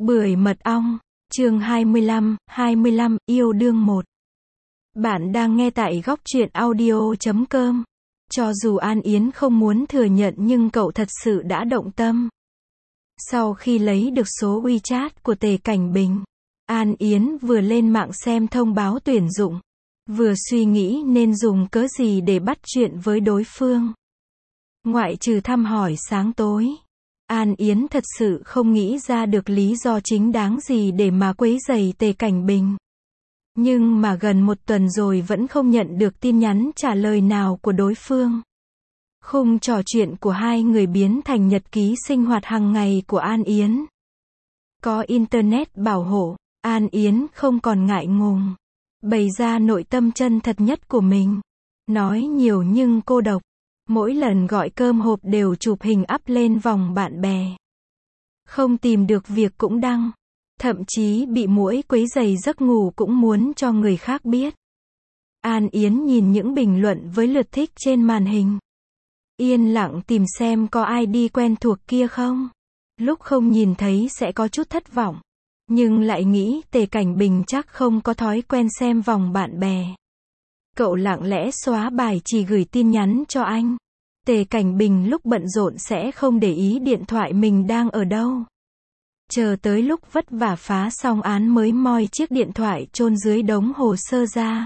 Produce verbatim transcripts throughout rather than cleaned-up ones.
Bưởi mật ong, chương hai mươi lăm, hai mươi lăm, yêu đương một. Bạn đang nghe tại góc truyện audio chấm com. Cho dù An Yến không muốn thừa nhận nhưng cậu thật sự đã động tâm. Sau khi lấy được số WeChat của Tề Cảnh Bình, An Yến vừa lên mạng xem thông báo tuyển dụng, vừa suy nghĩ nên dùng cớ gì để bắt chuyện với đối phương. Ngoại trừ thăm hỏi sáng tối, An Yến thật sự không nghĩ ra được lý do chính đáng gì để mà quấy rầy Tề Cảnh Bình. Nhưng mà gần một tuần rồi vẫn không nhận được tin nhắn trả lời nào của đối phương. Khung trò chuyện của hai người biến thành nhật ký sinh hoạt hàng ngày của An Yến. Có Internet bảo hộ, An Yến không còn ngại ngùng bày ra nội tâm chân thật nhất của mình. Nói nhiều nhưng cô độc. Mỗi lần gọi cơm hộp đều chụp hình up lên vòng bạn bè. Không tìm được việc cũng đăng. Thậm chí bị muỗi quấy rầy giấc ngủ cũng muốn cho người khác biết. An Yến nhìn những bình luận với lượt thích trên màn hình. Yên lặng tìm xem có ai đi quen thuộc kia không. Lúc không nhìn thấy sẽ có chút thất vọng. Nhưng lại nghĩ Tề Cảnh Bình chắc không có thói quen xem vòng bạn bè. Cậu lặng lẽ xóa bài chỉ gửi tin nhắn cho anh. Tề Cảnh Bình lúc bận rộn sẽ không để ý điện thoại mình đang ở đâu. Chờ tới lúc vất vả phá xong án mới moi chiếc điện thoại chôn dưới đống hồ sơ ra.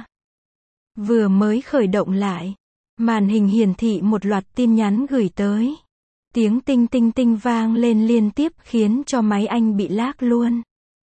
Vừa mới khởi động lại, màn hình hiển thị một loạt tin nhắn gửi tới. Tiếng tinh tinh tinh vang lên liên tiếp khiến cho máy anh bị lag luôn.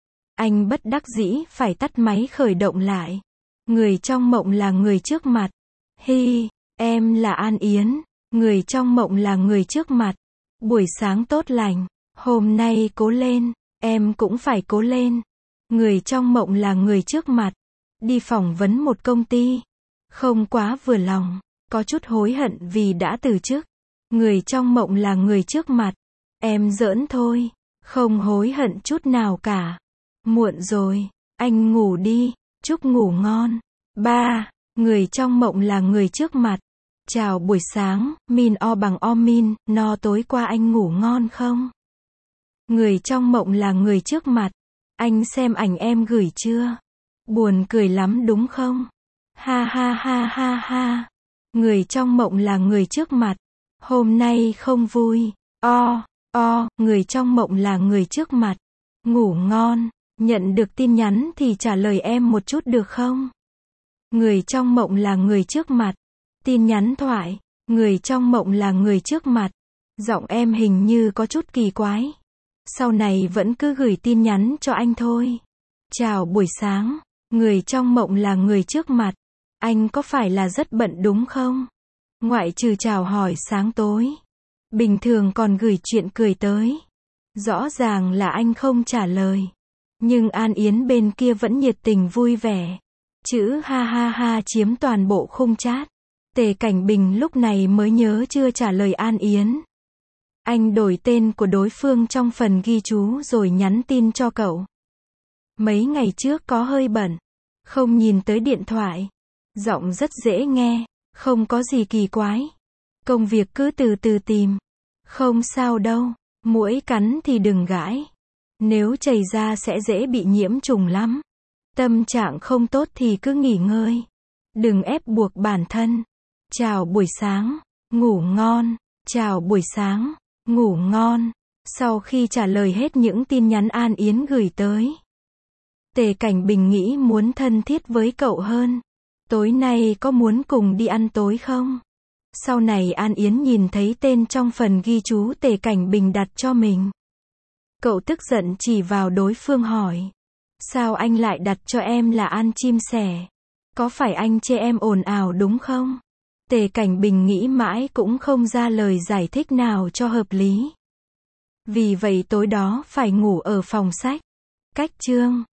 Anh bất đắc dĩ phải tắt máy khởi động lại. Người trong mộng là người trước mặt. Hi, em là An Yến. Người trong mộng là người trước mặt. Buổi sáng tốt lành. Hôm nay cố lên. Em cũng phải cố lên. Người trong mộng là người trước mặt. Đi phỏng vấn một công ty. Không quá vừa lòng. Có chút hối hận vì đã từ chức. Người trong mộng là người trước mặt. Em giỡn thôi. Không hối hận chút nào cả. Muộn rồi. Anh ngủ đi. Chúc ngủ ngon. ba. Người trong mộng là người trước mặt. Chào buổi sáng, min o bằng o min, no tối qua anh ngủ ngon không? Người trong mộng là người trước mặt. Anh xem ảnh em gửi chưa? Buồn cười lắm đúng không? Ha ha ha ha ha. Người trong mộng là người trước mặt. Hôm nay không vui. O, o, người trong mộng là người trước mặt. Ngủ ngon. Nhận được tin nhắn thì trả lời em một chút được không? Người trong mộng là người trước mặt. Tin nhắn thoại. Người trong mộng là người trước mặt. Giọng em hình như có chút kỳ quái. Sau này vẫn cứ gửi tin nhắn cho anh thôi. Chào buổi sáng. Người trong mộng là người trước mặt. Anh có phải là rất bận đúng không? Ngoại trừ chào hỏi sáng tối. Bình thường còn gửi chuyện cười tới. Rõ ràng là anh không trả lời. Nhưng An Yến bên kia vẫn nhiệt tình vui vẻ. Chữ ha ha ha chiếm toàn bộ khung chat. Tề Cảnh Bình lúc này mới nhớ chưa trả lời An Yến. Anh đổi tên của đối phương trong phần ghi chú rồi nhắn tin cho cậu. Mấy ngày trước có hơi bận. Không nhìn tới điện thoại. Giọng rất dễ nghe. Không có gì kỳ quái. Công việc cứ từ từ tìm. Không sao đâu. Muỗi cắn thì đừng gãi. Nếu chảy ra sẽ dễ bị nhiễm trùng lắm. Tâm trạng không tốt thì cứ nghỉ ngơi. Đừng ép buộc bản thân. Chào buổi sáng. Ngủ ngon. Chào buổi sáng. Ngủ ngon. Sau khi trả lời hết những tin nhắn An Yến gửi tới, Tề Cảnh Bình nghĩ muốn thân thiết với cậu hơn. Tối nay có muốn cùng đi ăn tối không? Sau này An Yến nhìn thấy tên trong phần ghi chú Tề Cảnh Bình đặt cho mình. Cậu tức giận chỉ vào đối phương hỏi. Sao anh lại đặt cho em là An chim sẻ? Có phải anh chê em ồn ào đúng không? Tề Cảnh Bình nghĩ mãi cũng không ra lời giải thích nào cho hợp lý. Vì vậy tối đó phải ngủ ở phòng sách. Cách chương